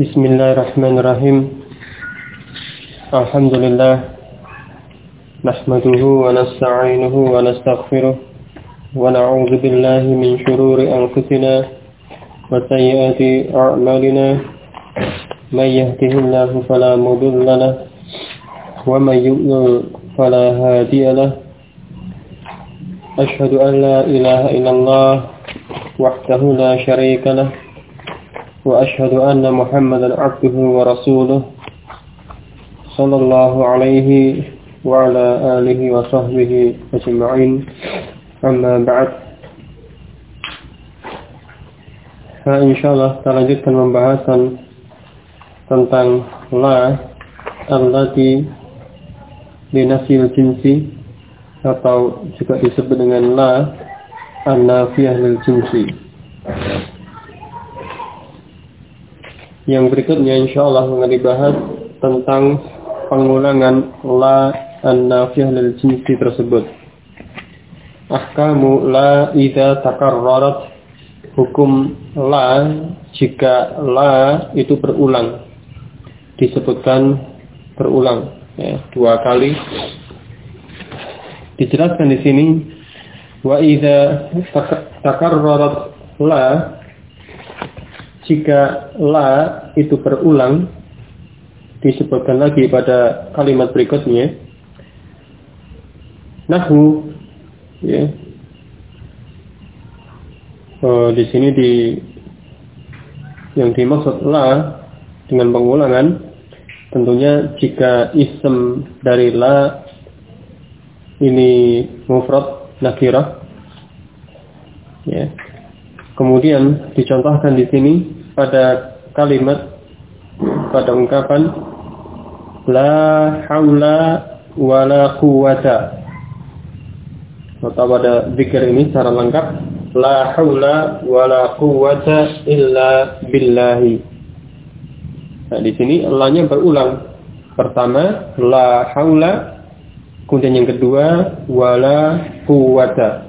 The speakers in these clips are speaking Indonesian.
Bismillahirrahmanirrahim. Alhamdulillah. Nahmaduhu wa nasta'inuhu wa nastaghfiruh. Wa na'udzu billahi min shururi anfusina wa sayyiati a'malina. May yahdihillahu fala mudilla lahu wa may yudlil fala hadiya lahu. Asyhadu an la ilaha illallah wahdahu la syarika lahu. وأشهد أن محمدا عبده ورسوله صلى الله عليه وعلى آله وصحبه أجمعين أما بعد. Insyaallah kita lanjutkan pembahasan tentang la allati linafil jinsi atau juga disebut dengan la an-nafiyah lil jinsi. Yang berikutnya insyaallah akan dibahas tentang pengulangan la an-nafiyah lil jinsi tersebut. Ahkamu la idza takarrarat, hukum la jika la itu berulang, disebutkan berulang ya, 2 kali. Dijelaskan di sini wa idza takarrarat la, jika la itu berulang, disebutkan lagi pada kalimat berikutnya. Nahwu ya. Di sini yang dimaksud la dengan pengulangan tentunya jika ism dari la ini mufrad nakirah ya. Kemudian dicontohkan di sini pada kalimat, pada ungkapan la haula wala quwwata, atau pada zikir ini secara lengkap la haula wala quwwata illa billahi. Nah, di sini la-nya berulang. Pertama la haula, kemudian yang kedua wala quwwata.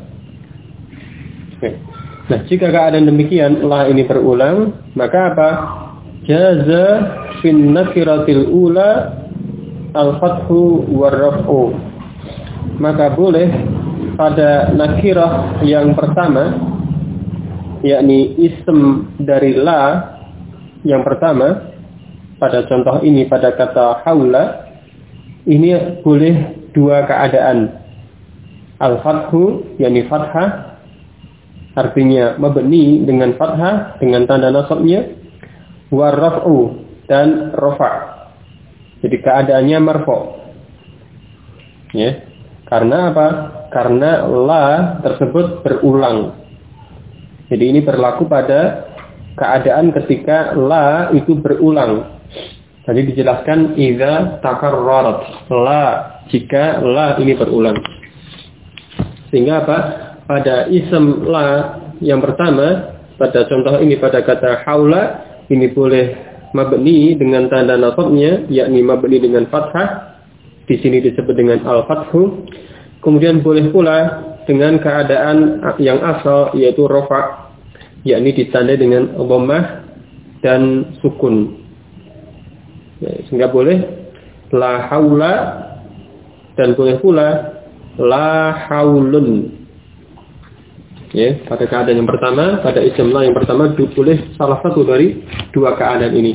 Nah, jika keadaan demikian, la ini berulang, maka apa? Jaza fin nakiratil ula al-fathu war-raf'u. Maka boleh pada nakirah yang pertama, yakni ism dari la yang pertama, pada contoh ini pada kata haula, ini boleh 2 keadaan. Al-fathu, yakni fathah, artinya mabni dengan fathah dengan tanda nasabnya, warraf'u dan rafa'. Jadi keadaannya marfu'. Ya. Karena apa? Karena la tersebut berulang. Jadi ini berlaku pada keadaan ketika la itu berulang. Tadi dijelaskan idza takarrarat, la jika la ini berulang. Sehingga apa? Pada ism la yang pertama, pada contoh ini pada kata haula, ini boleh mabni dengan tanda nasabnya, yakni mabni dengan fathah. Di sini disebut dengan al-fathu. Kemudian boleh pula dengan keadaan yang asal, yaitu rafa', yakni ditandai dengan dhammah dan sukun. Ya, sehingga boleh la haula dan boleh pula la haulun. Ya, pada keadaan yang pertama, pada ism la yang pertama boleh salah satu dari 2 keadaan ini.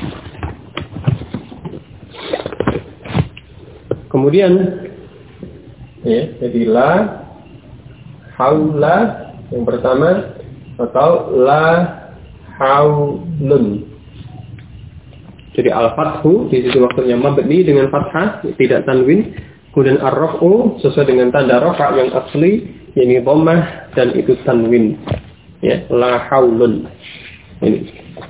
Kemudian ya, jadi la haula yang pertama atau la haulun. Jadi al-fathu di situ maksudnya mabni dengan fathah, tidak tanwin. Kemudian ar-raf'u sesuai dengan tanda rafa' yang asli, ini dhammah dan itu tanwin. Ya, la haulun. Ini.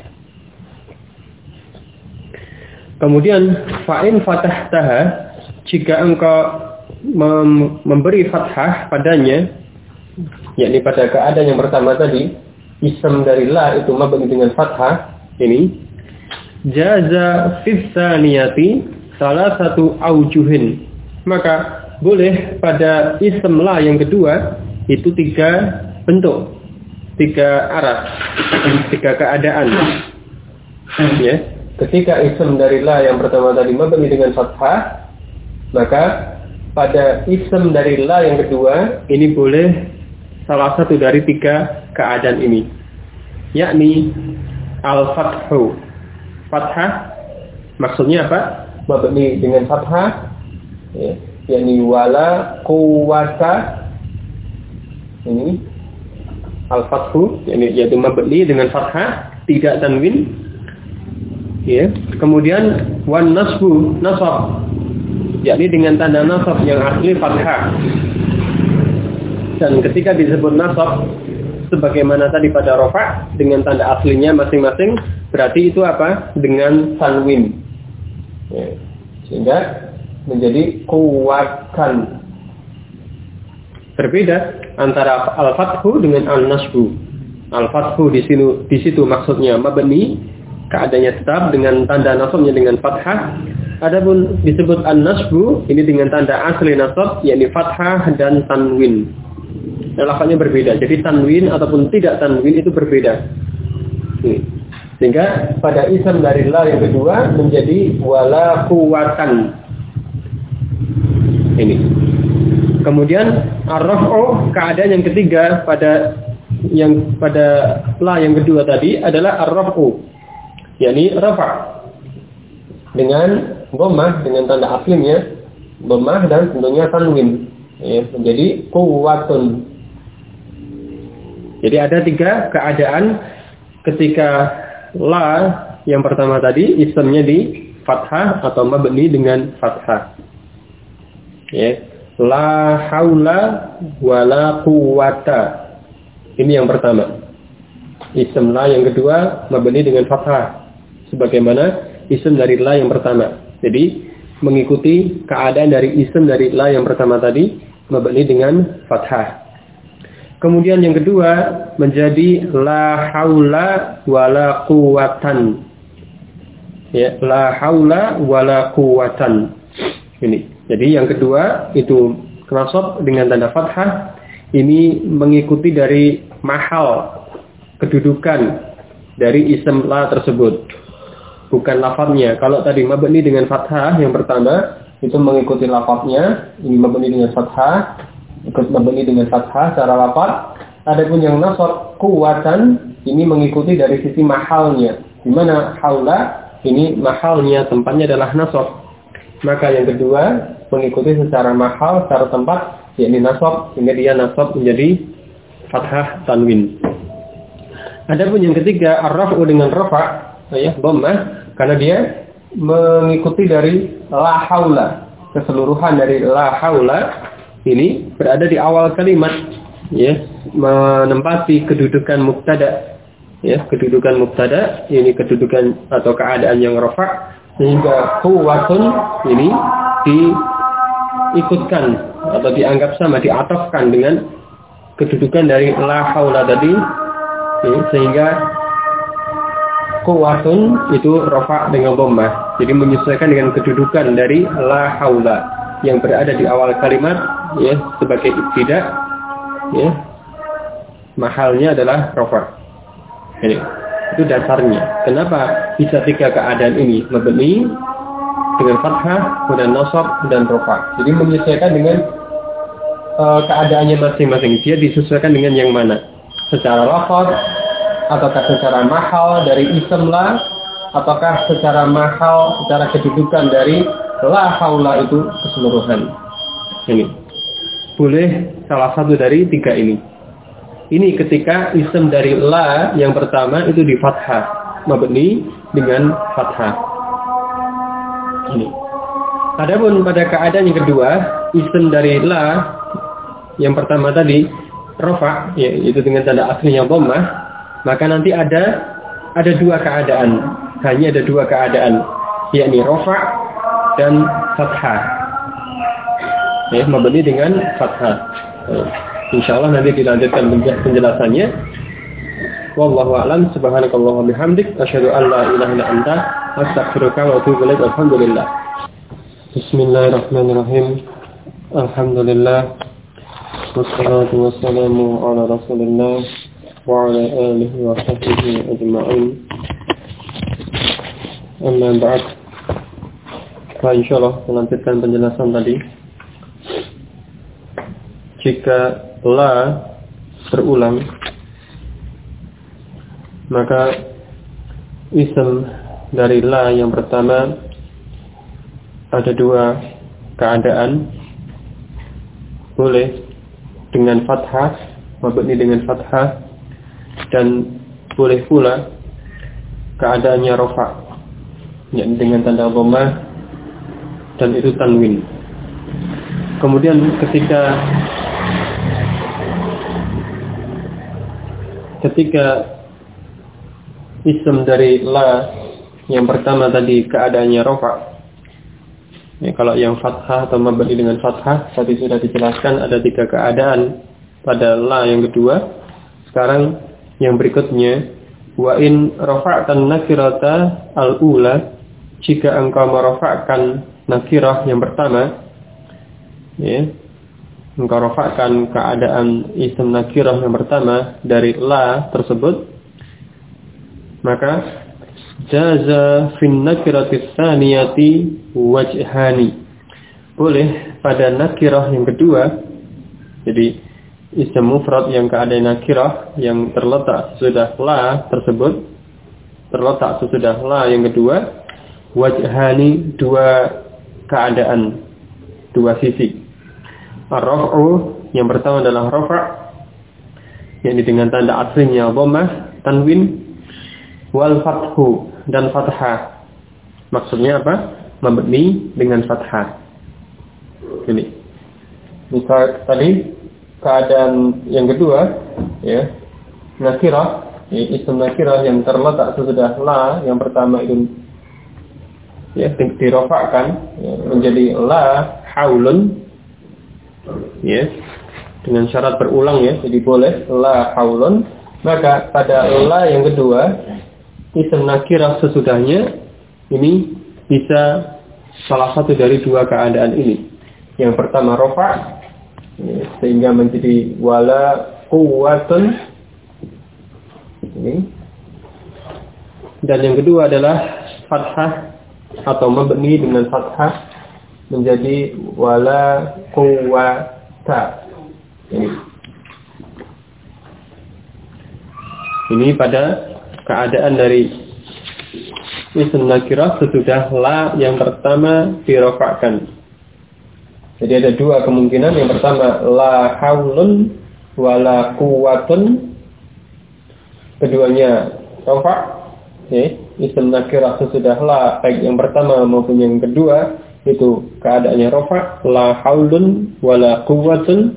Kemudian fa'in fatahtaha, jika engkau memberi fathah padanya, yakni pada keadaan yang pertama tadi, ism dari la itu mabni dengan fathah, ini jaza fi tsaniyati salah satu aujuhin. Maka boleh pada ism la yang kedua itu 3 bentuk, 3 arah, 3 keadaan. Ya, ketika ism dari la yang pertama tadi mabni dengan fathah, maka pada ism dari la yang kedua ini boleh salah satu dari tiga keadaan ini, yakni al-fathu. Fathah maksudnya apa? Mabni dengan fathah, ya, yakni wala quwwata. Ini al-fathu, yaitu mabni dengan fathah, tidak tanwin. Ya. Kemudian wan nasbu, nasab, yakni dengan tanda nasab yang asli fathah. Dan ketika disebut nasab sebagaimana tadi pada rafa dengan tanda aslinya masing-masing, berarti itu apa? Dengan tanwin. Ya. Sehingga menjadi kuwatan. Berbeda antara al-fathu dengan al-nasbu. Al-fathu di situ maksudnya mabni, keadaannya tetap dengan tanda nasabnya dengan fathah. Adapun disebut al-nasbu ini dengan tanda asli nasab yakni fathah dan tanwin. Lafaznya berbeda. Jadi tanwin ataupun tidak tanwin itu berbeda. Sehingga pada ism dari la yang kedua menjadi wala quwatan. Ini. Kemudian ar-raf'u, keadaan yang ketiga pada la yang kedua tadi adalah ar-raf'u, yakni rafa' dengan dhammah dengan tanda aslinya dhammah dan tentunya tanwin, ya, menjadi quwwatun. Jadi ada tiga keadaan ketika la yang pertama tadi ismnya di fathah atau mabni dengan fathah. Ya, la haula wala quwwata. Ini yang pertama. Ism la yang kedua mabni dengan fathah sebagaimana ism dari la yang pertama. Jadi mengikuti keadaan dari ism dari la yang pertama tadi mabni dengan fathah. Kemudian yang kedua menjadi la haula wala quwwatan. Ya, la haula wala quwwatan. Ini. Jadi yang kedua itu nasab dengan tanda fathah, ini mengikuti dari mahal, kedudukan dari ism la tersebut, bukan lafadznya. Kalau tadi mabni dengan fathah yang pertama itu mengikuti lafadznya, ini mabni dengan fathah, ikut mabni dengan fathah secara lafaz. Adapun yang nasab quwwatan ini mengikuti dari sisi mahalnya, di mana haula ini mahalnya, tempatnya adalah nasab. Maka yang kedua mengikuti secara mahal, secara tempat, yakni nasab, sehingga dia nasab menjadi fathah tanwin. Adapun yang ketiga ar-raf'u dengan rafa', ya, dhammah, karena dia mengikuti dari la haula, keseluruhan dari la haula ini berada di awal kalimat, ya, menempati kedudukan mubtada, ya, kedudukan mubtada, ini kedudukan atau keadaan yang rafa'. Sehingga quwwatun ini diikutkan atau dianggap sama, diatofkan dengan kedudukan dari la haula tadi, sehingga quwwatun itu rafa' dengan dhammah. Jadi menyesuaikan dengan kedudukan dari la haula yang berada di awal kalimat, ya, sebagai ibtida, ya, mahalnya adalah rafa'. Ini. Itu dasarnya. Kenapa bisa tiga keadaan ini? Mabni dengan fathah, kemudian nasab dan rafa'. Jadi menyesuaikan dengan keadaannya masing-masing. Dia disesuaikan dengan yang mana? Secara lafaz, ataukah secara mahal dari ism la, ataukah secara mahal, secara kedudukan dari la haula itu keseluruhan. Ini. Boleh salah satu dari tiga ini. Ini ketika ism dari la yang pertama itu di fathah, mabni dengan fathah. Ini. Adapun pada keadaan yang kedua, ism dari la yang pertama tadi rafa', ya, itu dengan tanda aslinya dhammah, maka nanti ada dua keadaan, hanya ada dua keadaan, yakni rafa' dan fathah. Ya, mabni dengan fathah. Insyaallah nanti dilanjutkan penjelasannya. Wallahu a'lam. Subhanakallahumma bihamdik asyhadu an la ilaha illa anta astaghfiruka wa atubu ilaik. Alhamdulillah. Bismillahirrahmanirrahim. Alhamdulillah. Wassalatu wassalamu ala Rasulillah wa ala alihi wa sahbihi ajma'in. Amma ba'd. Nah, insyaallah melanjutkan penjelasan tadi. Jika la berulang, maka ism dari la yang pertama ada dua keadaan. Boleh dengan fathah, mabni dengan fathah, dan boleh pula keadaannya rafa, yakni dengan tanda dhammah, dan itu tanwin. Kemudian ketika ism dari la yang pertama tadi keadaannya rafa, ya, kalau yang fathah atau mabni dengan fathah tadi sudah dijelaskan ada tiga keadaan pada la yang kedua. Sekarang yang berikutnya, wa in rafa'tan nakirata al-ula, jika engkau merafa'kan nakirah yang pertama, ya, engkau rafa'kan keadaan isim nakirah yang pertama dari la tersebut, maka jaza fin nakirati tsaniyati wajhani, boleh pada nakirah yang kedua. Jadi isim mufrad yang keadaan nakirah yang terletak sesudah la tersebut, terletak sesudah la yang kedua, wajhani, dua keadaan, dua sisi. Ar-raf'u yang pertama adalah rafa', yakni dengan tanda aslinya dhammah, tanwin, wal fathu, dan fathah. Maksudnya apa? Mabni dengan fathah. Ini. Misal tadi keadaan yang kedua, ya, nakirah, ya, isim nakirah yang terletak sesudah la yang pertama itu, ya, dirofakkan, ya, menjadi la haulun, ya, dengan syarat berulang, ya, jadi boleh la haulun. Maka pada la yang kedua, isim nakirah sesudahnya ini bisa salah satu dari dua keadaan ini. Yang pertama rofa, ya, sehingga menjadi wala quwwatun, ini. Dan yang kedua adalah fathah atau mabni dengan fathah menjadi wala quwwata. Ini pada keadaan dari isim nakirah sesudah la yang pertama dirofakkan. Jadi ada dua kemungkinan. Yang pertama la haulun wala quwwatun, keduanya rofa, ya, isim nakirah sesudah la baik yang pertama maupun yang kedua itu keadaannya rofa, la haulun wala quwwatun.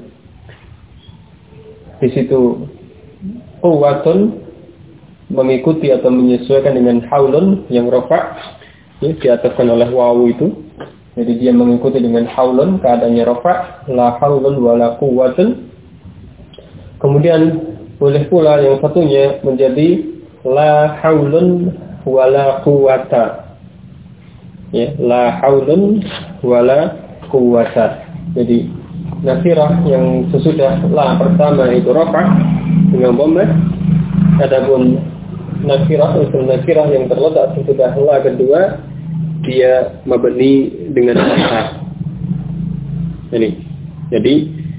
Di situ quwwatun mengikuti atau menyesuaikan dengan haulun yang rofa, ya, diataskan oleh wawu itu. Jadi dia mengikuti dengan haulun, keadaannya rofa, la haulun wala quwwatun. Kemudian boleh pula yang satunya menjadi la haulun wala quwwata, ya, la haulun wala quwwata. Jadi nakirah yang sesudah la pertama itu rofa dengan dhammah, adapun nakirah yang terletak sesudah la kedua dia mabni dengan fathah. Ini. Jadi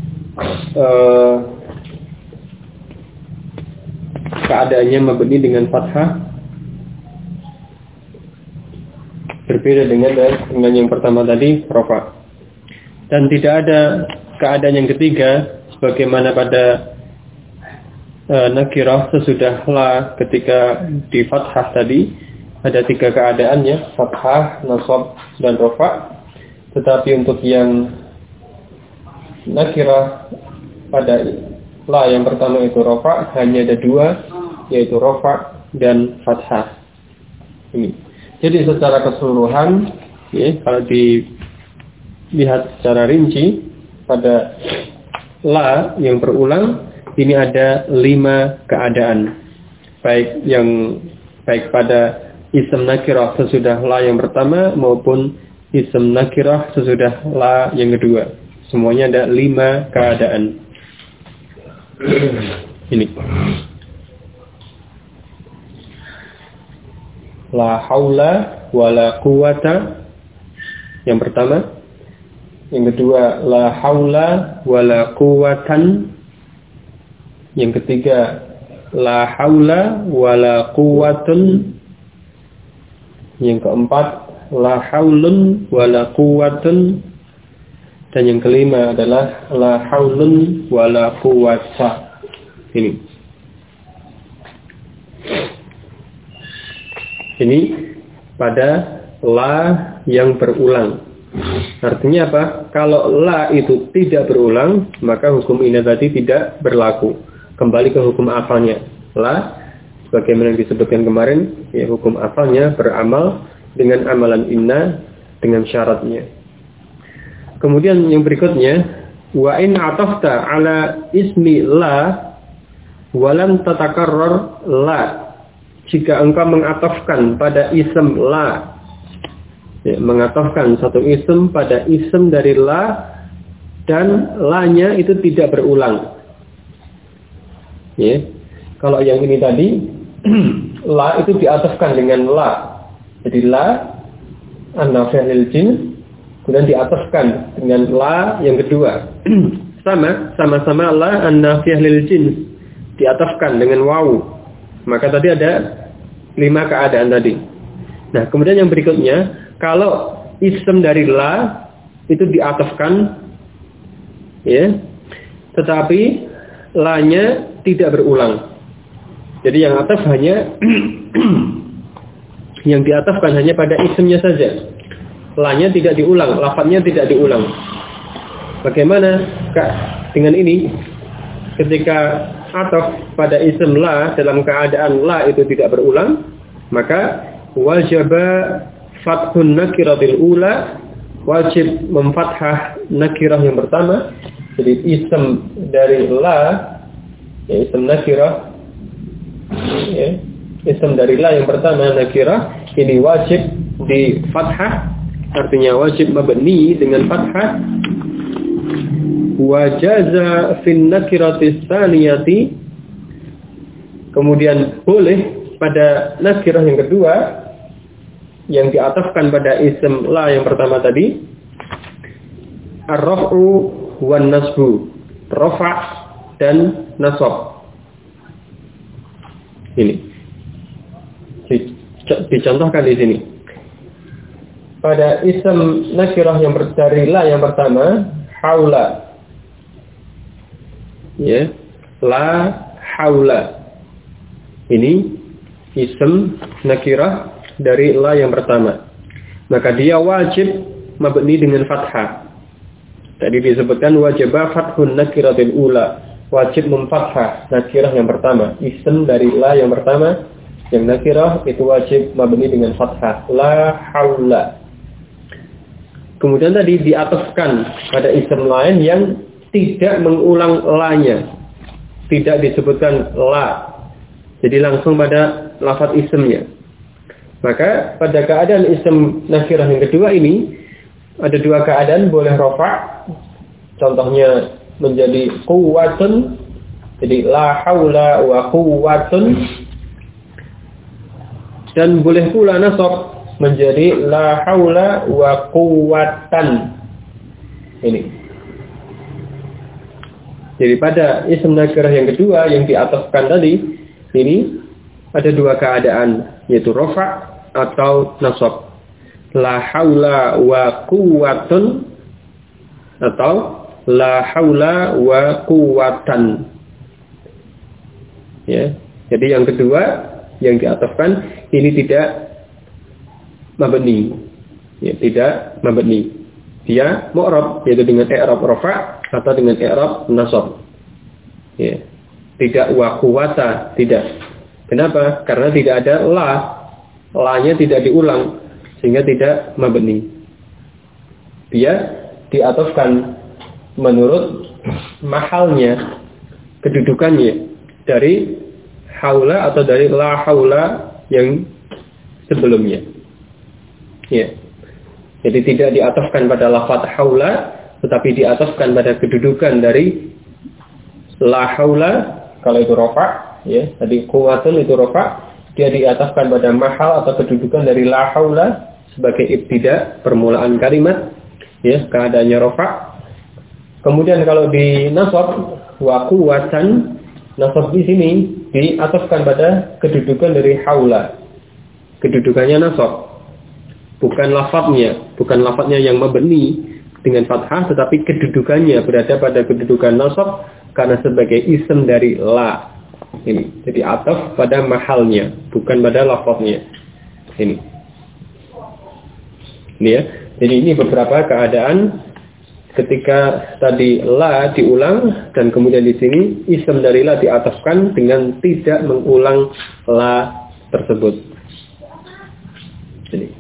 keadaannya mabni dengan fathah berbeda dengan yang pertama tadi rafa. Dan tidak ada keadaan yang ketiga sebagaimana pada nakirah sesudah la ketika di fathah tadi. Ada tiga keadaannya, fathah, nasab, dan rafa. Tetapi untuk yang nakirah pada la yang pertama itu rafa, hanya ada dua, yaitu rafa dan fathah. Ini. Jadi secara keseluruhan, ya, kalau dilihat secara rinci pada la yang berulang ini ada 5 keadaan, baik pada isim nakirah sesudah la yang pertama maupun isim nakirah sesudah la yang kedua. Semuanya ada 5 keadaan. Ini. La haula wala quwata. Yang pertama. Yang kedua, la haula wala quwatan. Yang ketiga, la haula wala quwatun. Yang keempat, la haulun wala quwatun. Dan yang kelima adalah la haulun wala quwata. Ini pada la yang berulang. Artinya apa? Kalau la itu tidak berulang, maka hukum ini tadi tidak berlaku. Kembali ke hukum asalnya. La, sebagaimana yang disebutkan kemarin, ya hukum asalnya beramal dengan amalan inna dengan syaratnya. Kemudian yang berikutnya, wa in atafta ala ismi la walam tatakarrar la. Jika engkau mengatafkan pada ism la, ya, mengatafkan satu ism pada ism dari la dan la-nya itu tidak berulang. Ya. Kalau yang ini tadi la itu diatafkan dengan la. Jadi la an-nafiyah lil jins kemudian diatafkan dengan la yang kedua. Sama-sama la an-nafiyah lil jins diatafkan dengan wawu. Maka tadi ada 5 keadaan tadi. Nah, kemudian yang berikutnya, kalau ism dari la itu diatafkan, ya, tetapi la-nya tidak berulang. Jadi yang ataf hanya yang diatafkan hanya pada ismnya saja. La-nya tidak diulang, lafadznya tidak diulang. Bagaimana dengan ini? Ketika ataf pada ism la dalam keadaan la itu tidak berulang, maka wajaba fathun nakiratil ula, wajib memfathah nakirah yang pertama. Jadi ism dari la, ya, ism nakirah, ya, ism dari la yang pertama nakirah ini wajib di fathah, artinya wajib mabni dengan fathah. Wajaza fin nakiratis tsaniyati, kemudian boleh pada nakirah yang kedua yang diatafkan pada ism la yang pertama tadi ar-raf'u wan nasbu, rafa' dan nasab. Ini dicontohkan di sini. Pada ism nakirah yang dari la yang pertama haula, ya, la haula. Ini ism nakirah dari la yang pertama. Maka dia wajib mabni dengan fathah. Tadi disebutkan wajibah fathun nakiratil ula, wajib memfathah nakirah yang pertama. Ism dari la yang pertama yang nakirah itu wajib mabni dengan fathah, la haula. Kemudian tadi diatafkan pada ism lain yang tidak mengulang la-nya, tidak disebutkan la, jadi langsung pada lafaz ismnya. Maka pada keadaan ism nakirah yang kedua ini ada 2 keadaan, boleh rafa', contohnya menjadi quwwatun, jadi la haula wa quwwatun, dan boleh pula nasab menjadi la haula wa quwwatan. Ini. Jadi pada ism nakirah yang kedua yang diatafkan tadi ini ada 2 keadaan, yaitu rafa' atau nasab. La haula wa quwwatun atau la haula wa quwwatan. Ya. Jadi yang kedua yang diatafkan ini tidak mabni. Ya, tidak mabni. Dia mu'rab, yaitu dengan i'rab rafa' atau dengan i'rab nasab. Ya. Tidak wa quwwata, tidak. Kenapa? Karena tidak ada la. La-nya tidak diulang sehingga tidak mabni. Dia diatafkan menurut mahalnya, kedudukannya dari haula atau dari la haula yang sebelumnya. Ya. Jadi tidak diatafkan pada lafaz haula, tetapi diatafkan pada kedudukan dari la haula kalau itu rafa', ya. Tadi quwwatun itu rafa', dia diataskan pada mahal atau kedudukan dari la haula sebagai ibtida, permulaan kalimat, ya, keadaannya rafa'. Kemudian kalau di nasab wa quwwatan, nasab di sini diataskan pada kedudukan dari haula. Kedudukannya nasab. Bukan lafadznya yang mabni dengan fathah, tetapi kedudukannya berada pada kedudukan nasab karena sebagai ism dari la. Ini. Jadi ataf pada mahalnya, bukan pada lafadznya. Ini ya. Jadi ini beberapa keadaan ketika tadi la diulang dan kemudian di sini ism dari la diatafkan dengan tidak mengulang la tersebut. Jadi.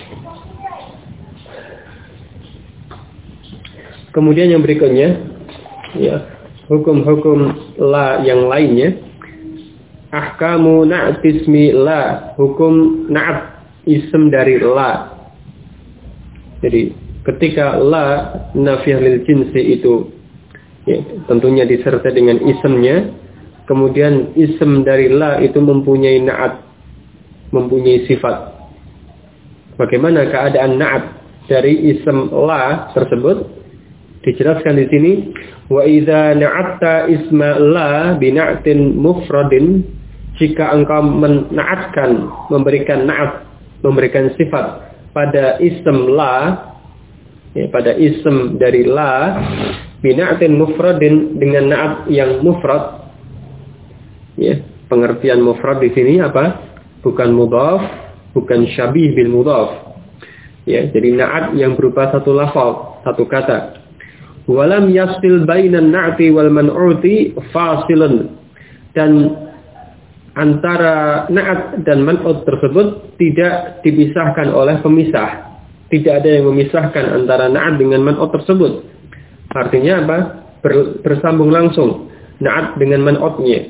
Kemudian yang berikutnya, ya, hukum-hukum la yang lainnya. Ahkamu na'at ismi la, hukum na'at ism dari la. Jadi ketika la nafiyah lil jinsi itu, ya, tentunya disertai dengan ismnya. Kemudian ism dari la itu mempunyai na'at, mempunyai sifat. Bagaimana keadaan na'at dari ism la tersebut? Dijelaskan di sini, wa idza na'atta isma la bi na'tin mufradin, jika engkau menaatkan, memberikan na'at, memberikan sifat pada ism la, ya, pada ism dari la bi na'tin mufradin, dengan na'at yang mufrad. Ya, pengertian mufrad di sini apa? Bukan mudhaf, bukan syabih bil mudhaf. Ya, jadi na'at yang berupa satu lafaz, satu kata. Walam yasil bainan na'ti wal man'uti fasilun, dan antara na'at dan man'ut tersebut tidak dipisahkan oleh pemisah. Tidak ada yang memisahkan antara na'at dengan man'ut tersebut. Artinya apa? Bersambung langsung na'at dengan man'utnya.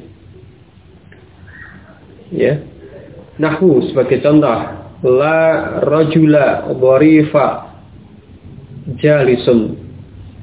Ya. Nahwu sebagai contoh, la rajula dharifa jalisun.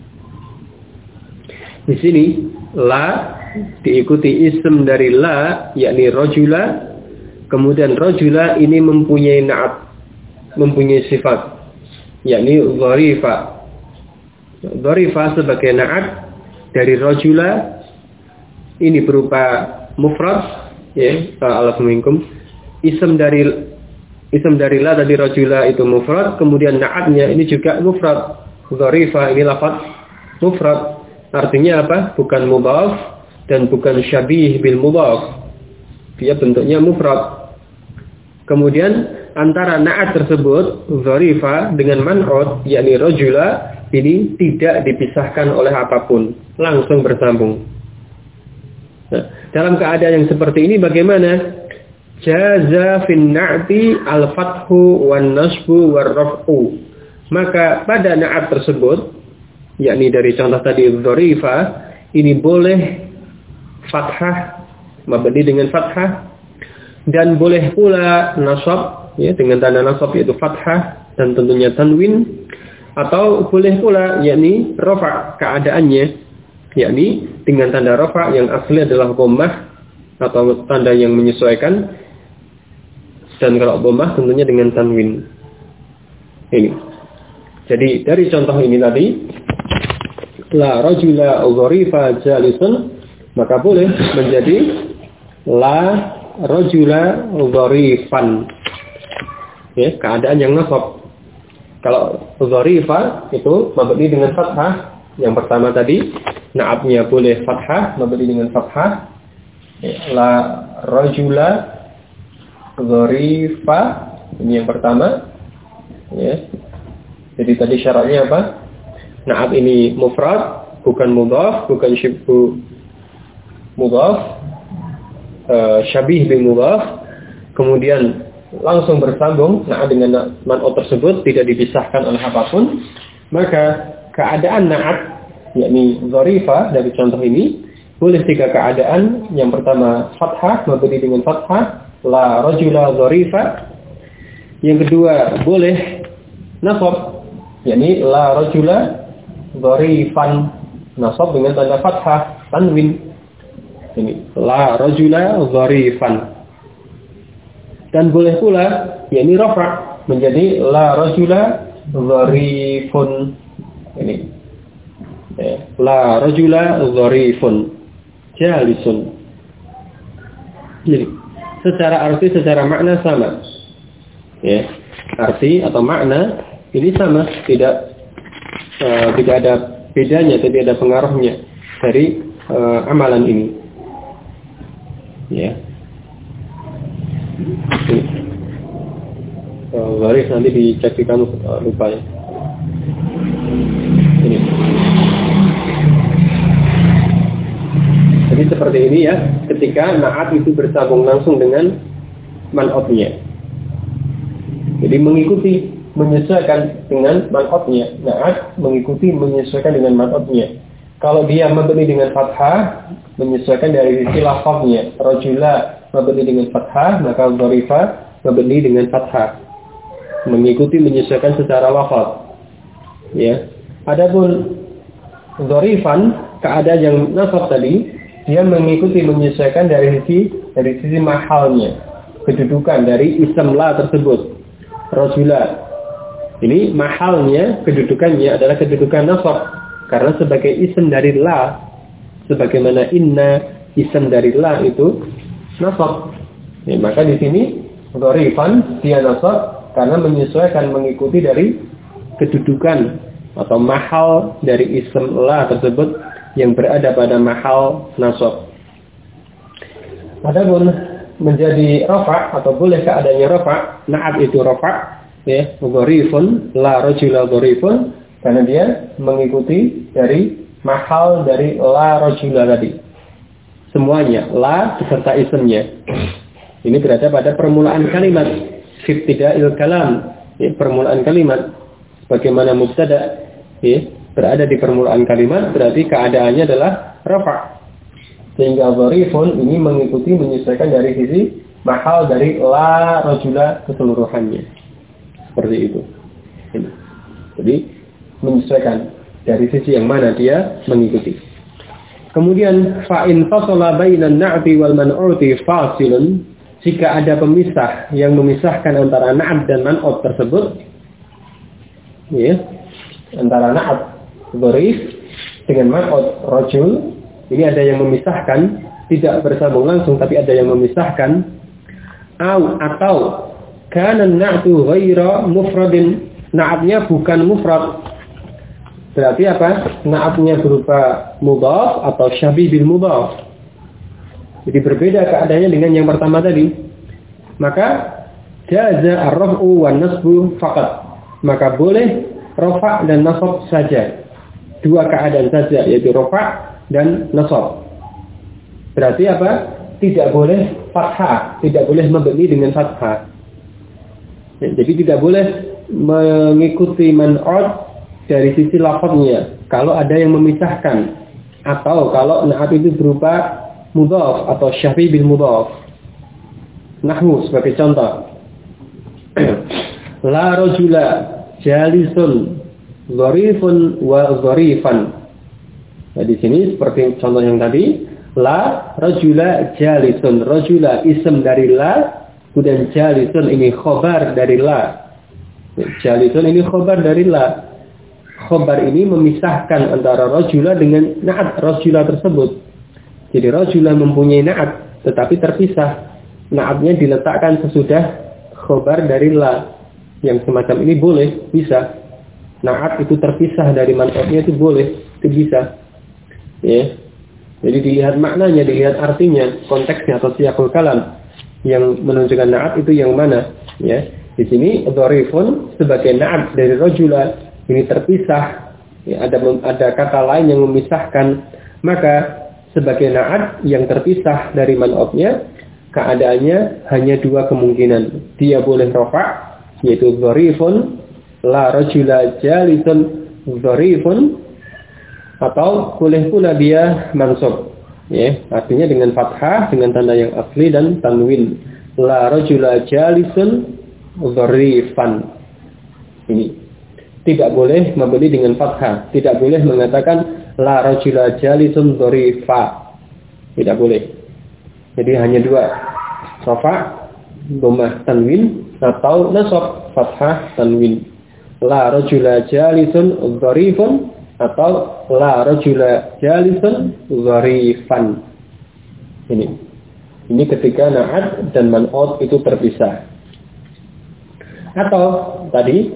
Di sini la diikuti ism dari la, yakni rajula. Kemudian rajula ini mempunyai na'at, mempunyai sifat, yakni dharifa. Dharifa sebagai na'at dari rajula ini berupa mufrad, ya, alaikum. Ism dari la tadi rajula itu mufrad, kemudian na'atnya ini juga mufrad. Dharifa ini lafaz mufrad. Artinya apa? Bukan mudhaf dan bukan syabih bil mudhaf. Dia bentuknya mufrad. Kemudian antara na'at tersebut, dharifa, dengan man'ut, yakni rajula, ini tidak dipisahkan oleh apapun, langsung bersambung. Nah, dalam keadaan yang seperti ini bagaimana? Jaza fin na'ti al-fathu wan nasbu war raf'u. Maka pada na'at tersebut, yakni dari contoh tadi dharifa, ini boleh fathah, mabni dengan fathah, dan boleh pula nasab, ya, dengan tanda nasab yaitu fathah dan tentunya tanwin, atau boleh pula yakni rafa keadaannya, yakni dengan tanda rafa yang asli adalah dhammah atau tanda yang menyesuaikan, dan kalau dhammah tentunya dengan tanwin. Ini. Jadi dari contoh ini tadi, la rajula dharifa jalisun, maka boleh menjadi la rajula dharifan. Ya, keadaan yang nasab. Kalau dharifa itu mabni dengan fathah. Yang pertama tadi na'atnya boleh fathah, mabni dengan fathah. Ya, la rajula dharifa, ini yang pertama. Ya. Jadi tadi syaratnya apa? Na'at ini mufrad, bukan mudhaf, bukan syibhu mudhaf, syabih bil mudhaf. Kemudian langsung bersambung na'at dengan man'ut tersebut, tidak dipisahkan oleh apapun. Maka keadaan na'at, yakni dharifa dari contoh ini, boleh tiga keadaan. Yang pertama fathah, mabni dengan fathah, la rajula dharifa. Yang kedua boleh nasab, yakni la rajula dharifan, nasab dengan tanda fathah tanwin. Ini la rajula dharifan. Dan boleh pula yakni rafa menjadi la rajula dharifun. Ini la rajula dharifun jalisun. Jadi secara arti, secara makna sama. Ya, arti atau makna ini sama, tidak ada bedanya, tidak ada pengaruhnya dari amalan ini. Ya. Garis nanti dicek di kamu lupa ya. Ini. Jadi seperti ini ya, ketika na'at itu bersambung langsung dengan man'otnya. Jadi mengikuti, menyesuaikan dengan man'otnya. Na'at mengikuti, menyesuaikan dengan man'otnya. Kalau dia mabni dengan fathah, menyesuaikan dari sisi lafaznya. Rajula mabni dengan fathah, maka dharifa mabni dengan fathah. Mengikuti, menyesuaikan secara lafaz. Ya. Adapun dharifan, keadaan yang nasab tadi, dia mengikuti, menyesuaikan dari sisi mahalnya, kedudukan dari ism la tersebut. Rajula. Ini mahalnya, kedudukannya adalah kedudukan nasab. Karena sebagai ism dari la, sebagaimana inna ism dari la itu nasab. Ya, maka di sini dharifan dia nasab karena menyesuaikan, mengikuti dari kedudukan atau mahal dari ism la tersebut yang berada pada mahal nasab. Adapun menjadi rafa atau boleh keadaannya rafa, na'at itu rafa, ya, dharifun, la rajula dharifun, karena dia mengikuti dari mahal dari la rajula tadi. Semuanya, la beserta isimnya. Ini berada pada permulaan kalimat, ibtida'il kalam, ya, permulaan kalimat. Bagaimana mubtada, ya, berada di permulaan kalimat, berarti keadaannya adalah rafa. Sehingga dharifun ini mengikuti, menyesuaikan dari sisi mahal dari la rajula keseluruhannya. Seperti itu. Ini. Jadi menyesuaikan dari sisi yang mana dia mengikuti. Kemudian fa'in fasala bainan na'ti wal man'uti fasilun, jika ada pemisah yang memisahkan antara na'at dan man'ut tersebut, ya, antara na'at dharif dengan man'ut rajul, ini ada yang memisahkan, tidak bersambung langsung tapi ada yang memisahkan, atau kana na'tu ghaira mufradin, na'atnya bukan mufrad. Berarti apa? Na'atnya berupa mudhaf atau syabih bil mudhaf. Jadi berbeda keadaannya dengan yang pertama tadi. Maka jaza ar-raf'u wan nasbu faqat. Maka boleh rafa' dan nasab saja. Dua keadaan saja, yaitu rafa' dan nasab. Berarti apa? Tidak boleh fathah, tidak boleh mabni dengan fathah. Jadi tidak boleh mengikuti man'ut dari sisi lafaznya kalau ada yang memisahkan, atau kalau na'at itu berupa mudhaf atau syabih bil mudhaf. Nahwu sebagai contoh. La rajula jalisun dharifun wa dharifan. Nah, di sini seperti contoh yang tadi, la rajula jalisun, rajula ism dari la, kemudian jalisun ini khobar dari la. Jalisun ini khobar dari la. Khobar ini memisahkan antara rajula dengan na'at rajula tersebut. Jadi rajula mempunyai na'at tetapi terpisah. Na'atnya diletakkan sesudah khobar dari la. Yang semacam ini boleh, bisa. Na'at itu terpisah dari man'utnya itu boleh, itu bisa. Ya. Jadi dilihat maknanya, dilihat artinya, konteksnya atau siyaqul kalam yang menunjukkan na'at itu yang mana, ya. Di sini dharifun sebagai na'at dari rajula ini terpisah, ya, ada kata lain yang memisahkan, maka sebagai na'at yang terpisah dari man'utnya, keadaannya hanya dua kemungkinan. Dia boleh rafa', yaitu dharifun, la rajula jalisun dharifun, atau boleh pula dia mansub, ya, artinya dengan fathah, dengan tanda yang asli dan tanwin. La rajula jalisun dharifan. Ini tidak boleh mabni dengan fathah, tidak boleh mengatakan la rajula jalisun dharifa. Tidak boleh. Jadi hanya dua, rafa dhammah tanwin atau nasab fathah tanwin. La rajula jalisun dharifun atau la rajula jalisun dharifan. Ini ketika na'at dan man'ut itu terpisah. Atau tadi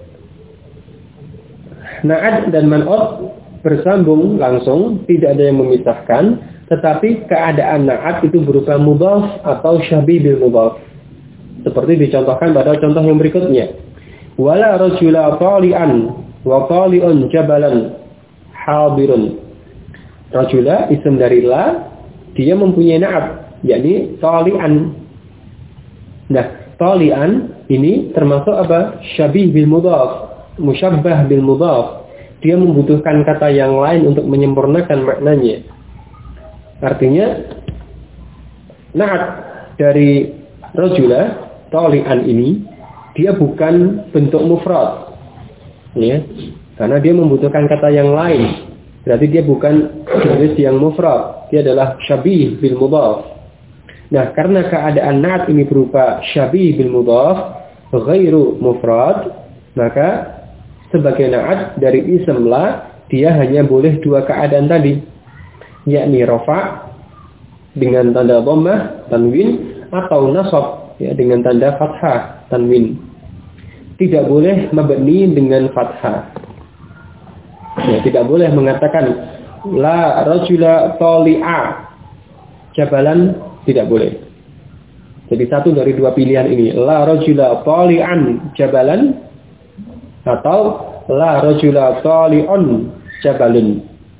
na'at dan man'ut bersambung langsung, tidak ada yang memisahkan, tetapi keadaan na'at itu berupa mudhaf atau syabih bil mudhaf. Seperti dicontohkan pada contoh yang berikutnya. Wala rajula tali'an wa tali'un jabalan hadirun. Rajula isim dari la, dia mempunyai na'at, yakni tali'an. Nah, tali'an ini termasuk apa? Syabih bil mudhaf, musyabbah bil mudhaf. Dia membutuhkan kata yang lain untuk menyempurnakan maknanya. Artinya na'at dari rajula tali'an ini dia bukan bentuk mufrad, ya, karena dia membutuhkan kata yang lain. Berarti dia bukan jenis yang mufrad, dia adalah syabih bil mudhaf. Nah, karena keadaan na'at ini berupa syabih bil mudhaf, ghairu mufrad, maka sebagai na'at dari ism la, dia hanya boleh dua keadaan tadi, yakni rafa dengan tanda dhammah tanwin atau nasab, ya, dengan tanda fathah tanwin. Tidak boleh mabni dengan fathah. Ya, tidak boleh mengatakan la rajula tali'a jabalan, tidak boleh. Jadi satu dari dua pilihan ini, la rajula tali'an jabalan atau la rajula tali'un jabalan.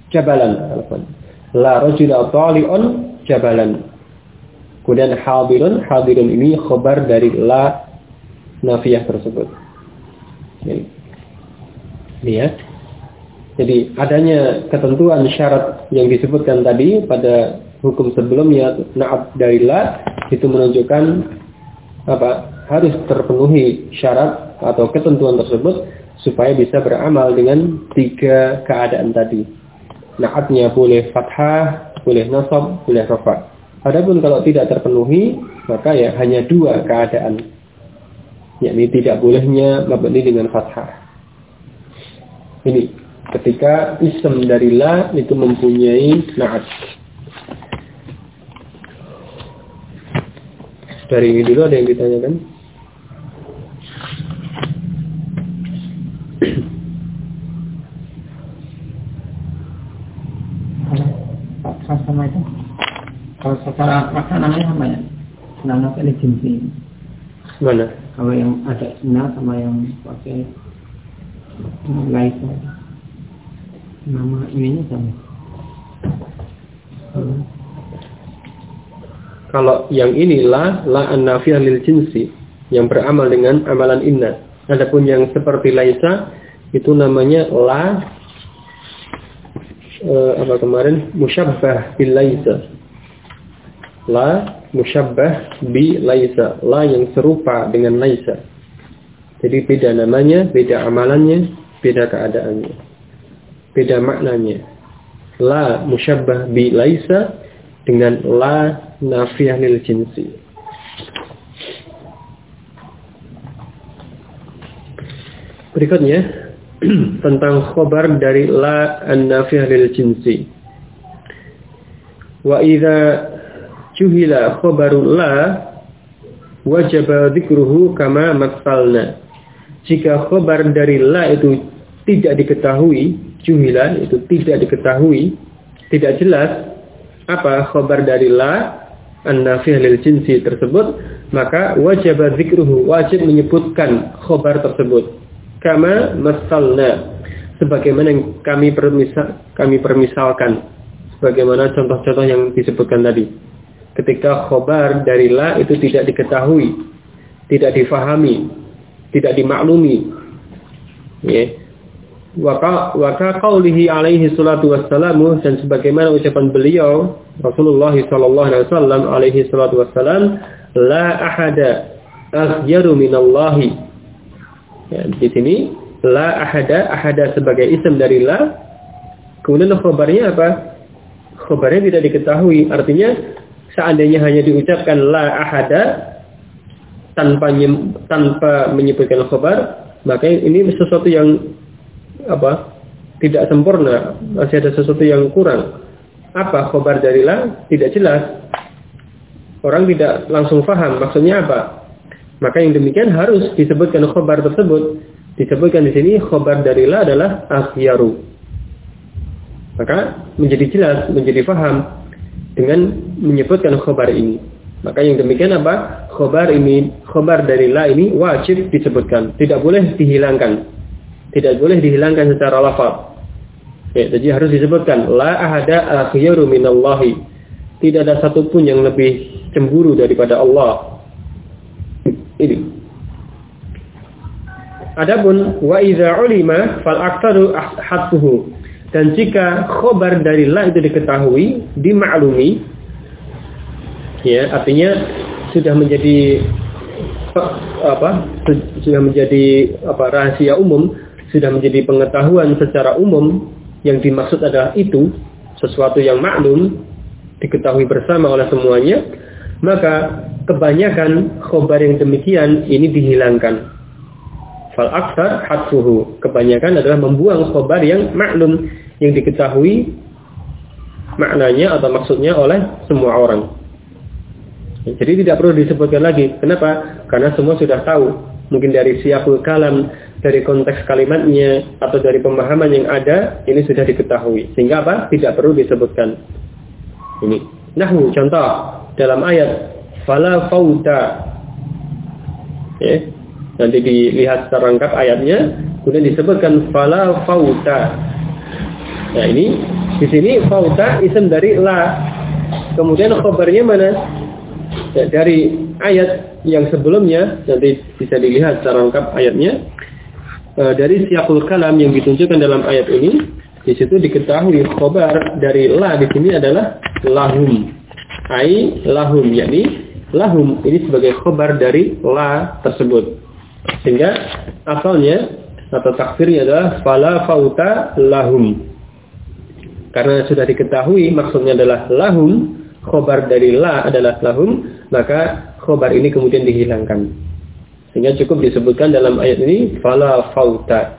La rajula tali'un jabalan. Kemudian hadirun ini khabar dari la nafiyah tersebut. Ini ya. Jadi adanya ketentuan syarat yang disebutkan tadi pada hukum sebelumnya, na'at dari la, itu menunjukkan apa? Harus terpenuhi syarat atau ketentuan tersebut supaya bisa beramal dengan tiga keadaan tadi. Na'atnya boleh fathah, boleh nasab, boleh rafa. Adapun kalau tidak terpenuhi, maka ya hanya dua keadaan, yakni tidak bolehnya mabni dengan fathah. Ini ketika ism dari la itu mempunyai na'at. Dari ini dulu ada yang ditanyakan? Fathah sama itu. Kalau secara fathah namanya apa ya? Nama jenis mana? Kalau yang ada sunnah sama yang pakai laisa, nama ininya sama. Kalau yang ini la an-nafiyah lil jinsi, yang beramal dengan amalan inna. Adapun yang seperti laisa itu namanya la musyabbah bil laisa. La musyabbah bi laisa, la yang serupa dengan laisa. Jadi beda namanya, beda amalannya, beda keadaannya, beda maknanya. La musyabbah bi laisa dengan la nafiyah lil jinsi. Berikutnya tentang khobar dari la an-nafiyah lil jinsi. Wa idza juhila khobarul la wajaba dzikruhu kama matsalna. Jika khobar dari la itu tidak diketahui, juhila itu tidak diketahui, tidak jelas apa khobar dari la an-nafiyah lil jinsi tersebut, maka wajaba dzikruhu, wajib menyebutkan khobar tersebut kama matsalna, sebagaimana yang kami permisalkan, sebagaimana contoh-contoh yang disebutkan tadi. Ketika khobar dari la itu tidak diketahui, tidak difahami, tidak dimaklumi, ya. Waka qaulihi alaihi salatu wassalamu, dan sebagaimana ucapan beliau Rasulullah sallallahu alaihi wasallam alaihi salatu wassalam, la ahada aghyaru minallahi. Ya, di sini la ahada sebagai isim dari la, kemudian khobarnya apa? Khobarnya tidak diketahui. Artinya seandainya hanya diucapkan la ahada, tanpa menyebutkan khabar, maka ini sesuatu yang tidak sempurna, masih ada sesuatu yang kurang. Apa khabar dari la? Tidak jelas. Orang tidak langsung paham maksudnya apa. Maka yang demikian harus disebutkan khabar tersebut. Disebutkan di sini khabar dari la adalah akhyaru. Maka menjadi jelas, menjadi paham dengan menyebutkan khabar ini. Maka yang demikian apa? Khabar dari la ini wajib disebutkan, tidak boleh dihilangkan. Tidak boleh dihilangkan secara lafaz. Ya, jadi harus disebutkan la ahada akhyaru minallahi. Tidak ada satupun yang lebih cemburu daripada Allah. Ini. Adapun wa idza ulima fal aktsaru hadfuhu. Dan jika khabar dari la itu diketahui, dimaklumi, ya, artinya sudah menjadi rahasia umum, sudah menjadi pengetahuan secara umum, yang dimaksud adalah itu sesuatu yang maklum, diketahui bersama oleh semuanya, maka kebanyakan khabar yang demikian ini dihilangkan. Fal aktsar hadfuhu, kebanyakan adalah membuang khabar yang maklum, yang diketahui maknanya atau maksudnya oleh semua orang. Jadi tidak perlu disebutkan lagi. Kenapa? Karena semua sudah tahu. Mungkin dari siyaqul kalam, dari konteks kalimatnya, atau dari pemahaman yang ada, ini sudah diketahui. Sehingga apa? Tidak perlu disebutkan. Ini. Nahwu, contoh. Dalam ayat, fala fauta. Ya. Nanti dilihat secara lengkap ayatnya. Kemudian disebutkan fala fauta. Nah ini, di sini fauta isim dari la. Kemudian khabarnya mana? Ya, dari ayat yang sebelumnya, nanti bisa dilihat secara lengkap ayatnya. Dari siyaqul kalam yang ditunjukkan dalam ayat ini, di situ diketahui khabar dari la di sini adalah lahum. Ai lahum, yakni lahum ini sebagai khabar dari la tersebut. Sehingga asalnya atau takdirnya adalah fala fauta lahum. Karena sudah diketahui maksudnya adalah lahum, khobar dari la adalah lahum, maka khobar ini kemudian dihilangkan. Sehingga cukup disebutkan dalam ayat ini fala fauta.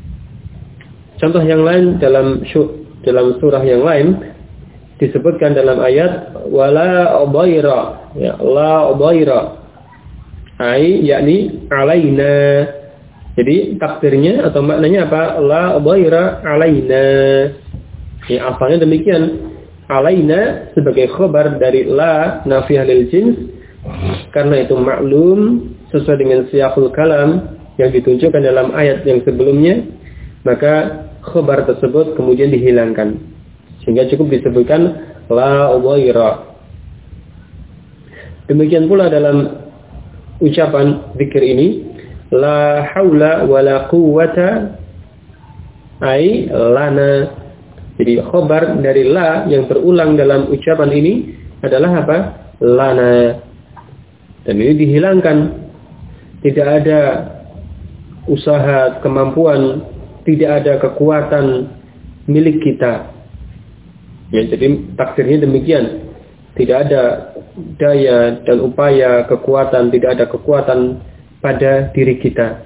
Contoh yang lain dalam surah yang lain disebutkan dalam ayat wala dhaira, ya, la dhaira. Ai yakni alaina. Jadi takdirnya atau maknanya apa? La dhaira alaina. Ya, asalnya demikian. Alaina sebagai khabar dari la nafiyah lil jins, karena itu maklum sesuai dengan siyaqul kalam yang ditunjukkan dalam ayat yang sebelumnya, maka khabar tersebut kemudian dihilangkan. Sehingga cukup disebutkan la dhaira. Demikian pula dalam ucapan zikir ini, la haula wala quwwata ai lana. Jadi khobar dari la yang berulang dalam ucapan ini adalah apa? Lana. Dan ini dihilangkan. Tidak ada usaha, kemampuan, tidak ada kekuatan milik kita. Ya, jadi takdirnya demikian. Tidak ada daya dan upaya, kekuatan, tidak ada kekuatan pada diri kita.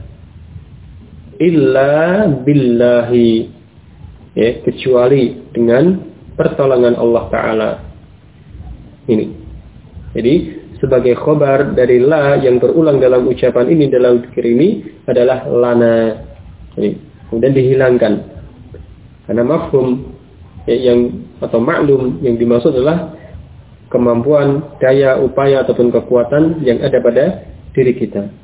Illa billahi. Ya, kecuali dengan pertolongan Allah Ta'ala. Ini. Jadi, sebagai khobar dari la yang berulang dalam ucapan ini, dalam zikir ini, adalah lana. Ini. Kemudian dihilangkan. Karena mafhum ya, atau maklum yang dimaksud adalah kemampuan, daya, upaya, ataupun kekuatan yang ada pada diri kita.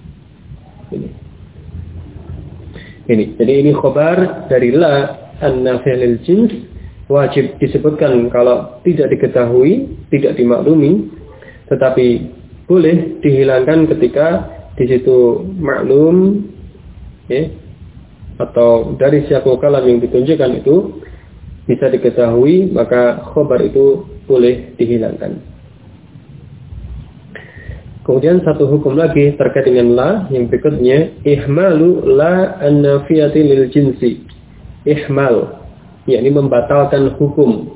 Ini. Jadi ini khobar dari la an-nafiyah lil jins, wajib disebutkan kalau tidak diketahui, tidak dimaklumi, tetapi boleh dihilangkan ketika di situ maklum, ya, atau dari siyaqul kalam yang ditunjukkan itu bisa diketahui, maka khobar itu boleh dihilangkan. Kemudian satu hukum lagi terkait dengan la yang berikutnya, ihmalu la an-nafiyati lil jinsi. Ihmal, yakni membatalkan hukum,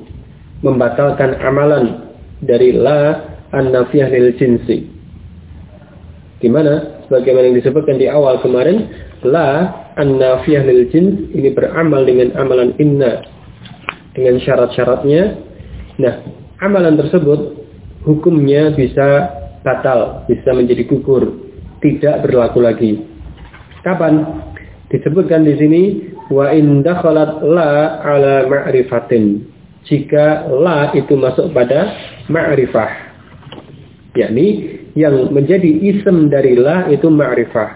membatalkan amalan dari la an-nafiyah lil jinsi. Di mana sebagaimana yang disebutkan di awal kemarin, la an-nafiyah lil jins ini beramal dengan amalan inna dengan syarat-syaratnya. Nah, amalan tersebut hukumnya bisa batal, bisa menjadi gugur, tidak berlaku lagi. Kapan? Disebutkan di sini wa in dakhalat la ala ma'rifatin. Jika la itu masuk pada ma'rifah, yakni yang menjadi ism dari la itu ma'rifah.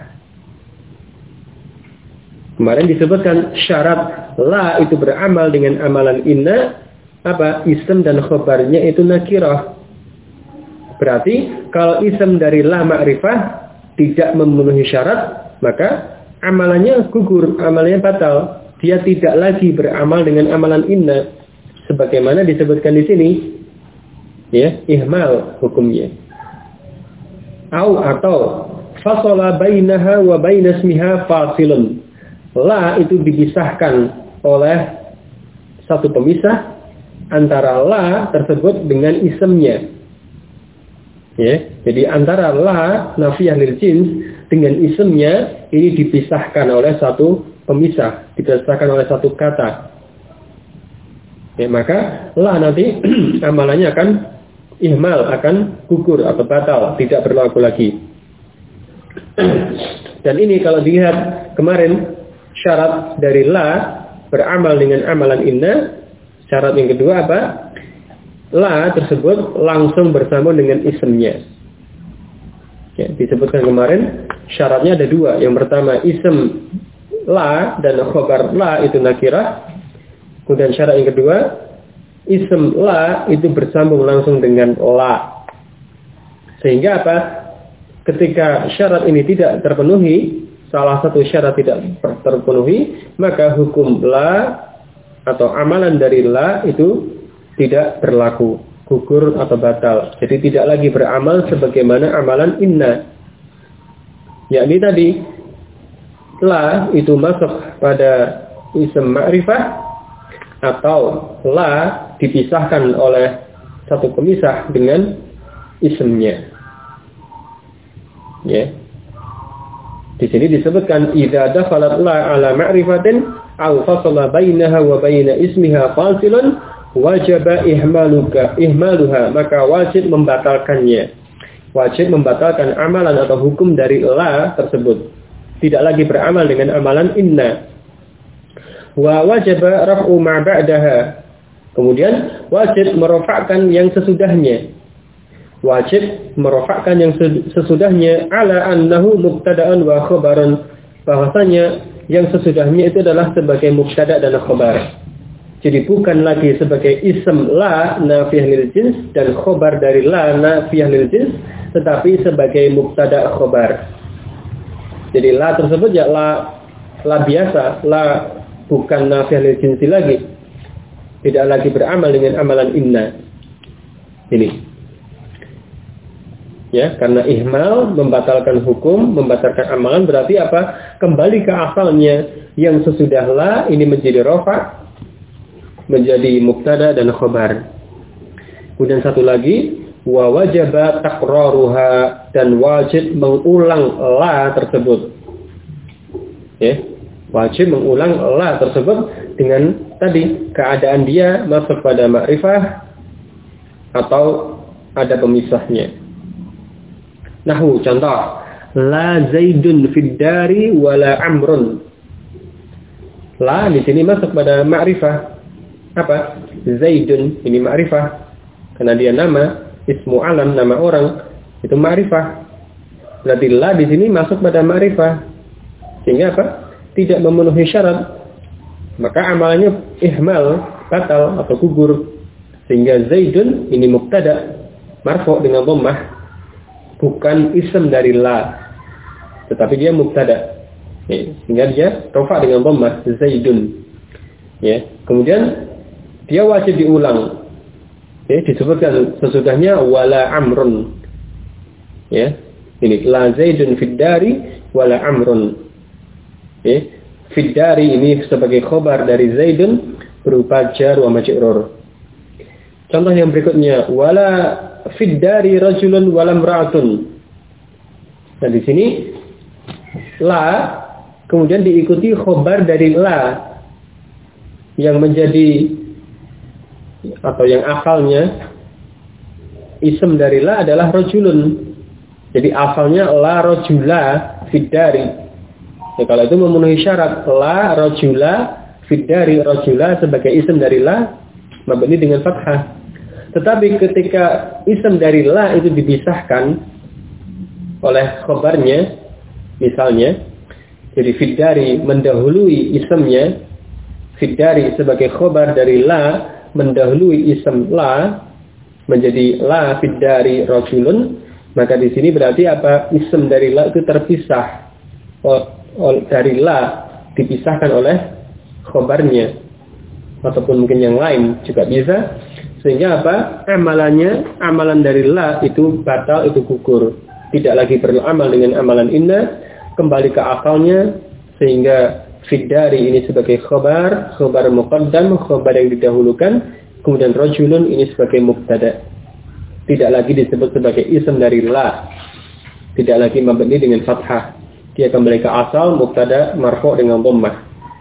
Kemarin disebutkan syarat la itu beramal dengan amalan inna, apa? Ism dan khobarnya itu nakirah. Berarti kalau ism dari la ma'rifah tidak memenuhi syarat, maka amalannya gugur, amalannya batal. Dia tidak lagi beramal dengan amalan inna. Sebagaimana disebutkan di sini, ya, ihmal hukumnya. Atau fasala bainaha wa baina ismiha fasilun. La itu dipisahkan oleh satu pemisah antara la tersebut dengan isemnya. Ya, jadi antara la nafiyah lil jins dengan isemnya ini dipisahkan oleh satu pemisah, dipisahkan oleh satu kata. Ya, maka la nanti amalannya akan ihmal, akan gugur atau batal, tidak berlaku lagi. Dan ini kalau dilihat kemarin syarat dari la beramal dengan amalan inna, syarat yang kedua apa? La tersebut langsung bersambung dengan isemnya. Ya, disebutkan kemarin syaratnya ada dua. Yang pertama isem la dan khobar la itu nakirah. Kemudian syarat yang kedua, ism la itu bersambung langsung dengan la. Sehingga apa? Ketika syarat ini tidak terpenuhi, salah satu syarat tidak terpenuhi, maka hukum la atau amalan dari la itu tidak berlaku, gugur atau batal. Jadi tidak lagi beramal sebagaimana amalan inna. Yakni tadi, la itu masuk pada ism ma'rifah, atau la dipisahkan oleh satu pemisah dengan isimnya. Ya. Di sini disebutkan idza dakhalat la ala ma'rifatin aw fasala bainaha wa baina ismiha fasilun wajaba ihmaluha, maka wajib membatalkannya. Wajib membatalkan amalan atau hukum dari la tersebut. Tidak lagi beramal dengan amalan inna. Wa wajaba raf'u ma ba'daha. Kemudian wajib merofakkan yang sesudahnya. Wajib merofakkan yang sesudahnya ala annahu mubtada'an wa khabaran. Bahwasanya yang sesudahnya itu adalah sebagai mubtada' dan khabar. Jadi bukan lagi sebagai ism la nafiyah lil jins dan khabar dari la nafiyah lil jins, tetapi sebagai mubtada' khabar. Jadi la tersebut ya la biasa, la bukan nafiyah lil jinsi lagi. Tidak lagi beramal dengan amalan inna. Ini. Ya, karena ihmal membatalkan hukum, membatalkan amalan, berarti apa? Kembali ke asalnya. Yang sesudah la ini menjadi rofa, menjadi mubtada dan khabar. Kemudian satu lagi, wa wajaba takraruha, dan wajib mengulang la tersebut. Ya. Wajib mengulang la tersebut dengan tadi keadaan dia masuk pada ma'rifah atau ada pemisahnya. Nahu contoh, la zaidun fid dari wala amrun. La di sini masuk pada ma'rifah. Apa? Zaidun ini ma'rifah karena dia nama, ismu alam, nama orang, itu ma'rifah. Berarti la di sini masuk pada ma'rifah. Sehingga apa? Tidak memenuhi syarat, maka amalannya ihmal, batal atau gugur. Sehingga zaidun ini mubtada marfu dengan dhammah, bukan ism dari la, tetapi dia mubtada. Sehingga dia rafa dengan dhammah zaidun. Ya, kemudian dia wajib diulang. Ya, disebutkan sesudahnya wala amrun. Ya, ini la zaidun fid dari wala amrun. Fid dari ini sebagai khobar dari zaidun berupa jar wa majrur. Contoh yang berikutnya, wala fid dari rajulun wala imra'atun. Dan di sini la kemudian diikuti khobar dari la yang menjadi atau yang asalnya ism dari la adalah rajulun. Jadi asalnya la rajula fiddari. Ya, kalau itu memenuhi syarat la rajula fiddari, rajula sebagai ism dari la mabni dengan fathah. Tetapi ketika ism dari la itu dipisahkan oleh khobarnya, misalnya jadi fiddari mendahului ismnya, fiddari sebagai khobar dari la mendahului ism la menjadi la fiddari rajulun, maka di sini berarti apa? Ism dari la itu terpisah dari la, dipisahkan oleh khobarnya ataupun mungkin yang lain juga bisa, sehingga apa? Amalan dari la itu batal, itu gugur, tidak lagi beramal dengan amalan inna, kembali ke asalnya, sehingga fiddari ini sebagai khobar muqaddam, khobar yang didahulukan. Kemudian rajulun ini sebagai mubtada. Tidak lagi disebut sebagai ism dari la. Tidak lagi mabni dengan fathah. Dia kembali ke asal mubtada marfu' dengan dhammah.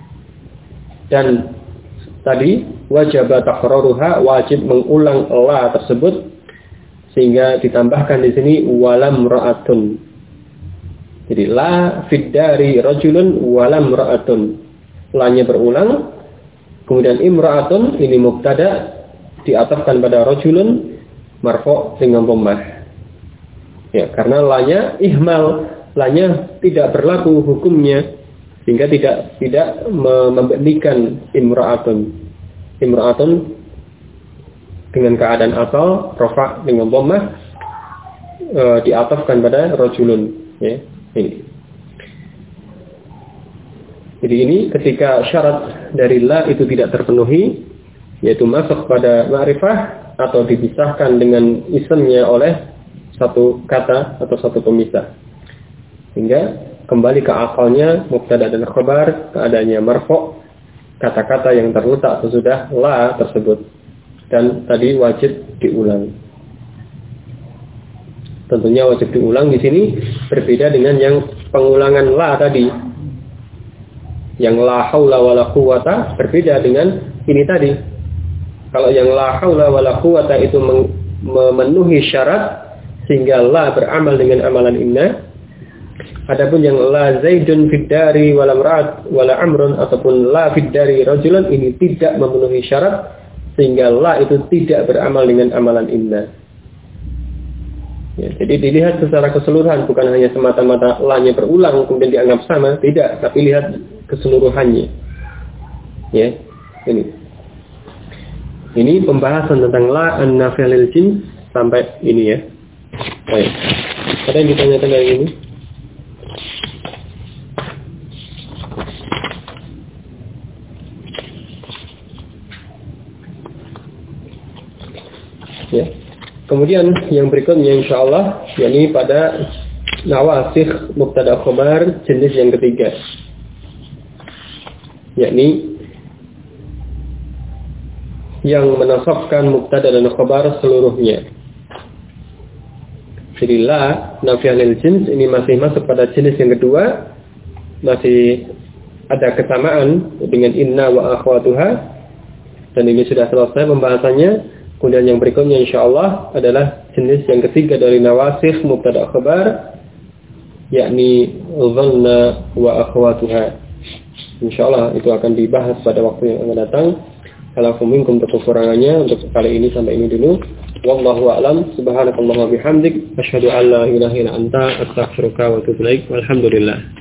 Dan tadi wajib takraruha, wajib mengulang la tersebut, sehingga ditambahkan di sini walam ra'atun. Jadi la fiddari rajulun walam ra'atun. La-nya berulang. Kemudian imra'atun ini mubtada diatafkan pada rajulun marfu' dengan dhammah. Ya, karena la-nya ihmal, la-nya tidak berlaku hukumnya, sehingga tidak membenikan imra'atun. Imra'atun dengan keadaan asal rafa' dengan dhammah diatafkan pada rajulun, ya. Ini. Jadi ini ketika syarat dari la itu tidak terpenuhi, yaitu masuk pada ma'rifah atau dipisahkan dengan ismnya oleh satu kata atau satu pemisah, sehingga kembali ke asalnya mubtada dan khabar, keadaannya marfu', kata-kata yang terletak sesudah la tersebut, dan tadi wajib diulang. Tentunya wajib diulang di sini berbeda dengan yang pengulangan la tadi. Yang la haula wala quwata berbeda dengan ini tadi. Kalau yang la haula wala quwata itu memenuhi syarat sehingga la beramal dengan amalan inna. Adapun yang la zaidun fiddari wala imra'at wala amrun ataupun la fiddari rajulun ini tidak memenuhi syarat sehingga la itu tidak beramal dengan amalan inna. Ya, jadi dilihat secara keseluruhan, bukan hanya semata-mata la-nya berulang kemudian dianggap sama, tidak, tapi lihat keseluruhannya. Ya, ini pembahasan tentang la an-nafi'ah lil jins sampai ini ya. Baik. Ada yang ditanyakan dari ini? Ya. Kemudian yang berikutnya insyaallah yakni pada nawasikh mubtada khabar jenis yang ketiga, yakni yang menasabkan mubtada dan khabar seluruhnya. Jadi la nafi'ah lil jins ini masih masuk pada jenis yang kedua, masih ada kesamaan dengan inna wa akhwatuha, dan ini sudah selesai pembahasannya. Kemudian yang berikutnya insyaallah adalah jenis yang ketiga dari nawasikh mubtada khabar, yakni dhanna wa akhwatuha. Insyaallah itu akan dibahas pada waktu yang akan datang. Kalau minkum kekurangannya untuk kali ini sampai ini dulu. Wallahu a'lam. Subhanakallahumma bihamdik asyhadu an la ilaha illa anta astaghfiruka wa atubu ilaik. Walhamdulillah.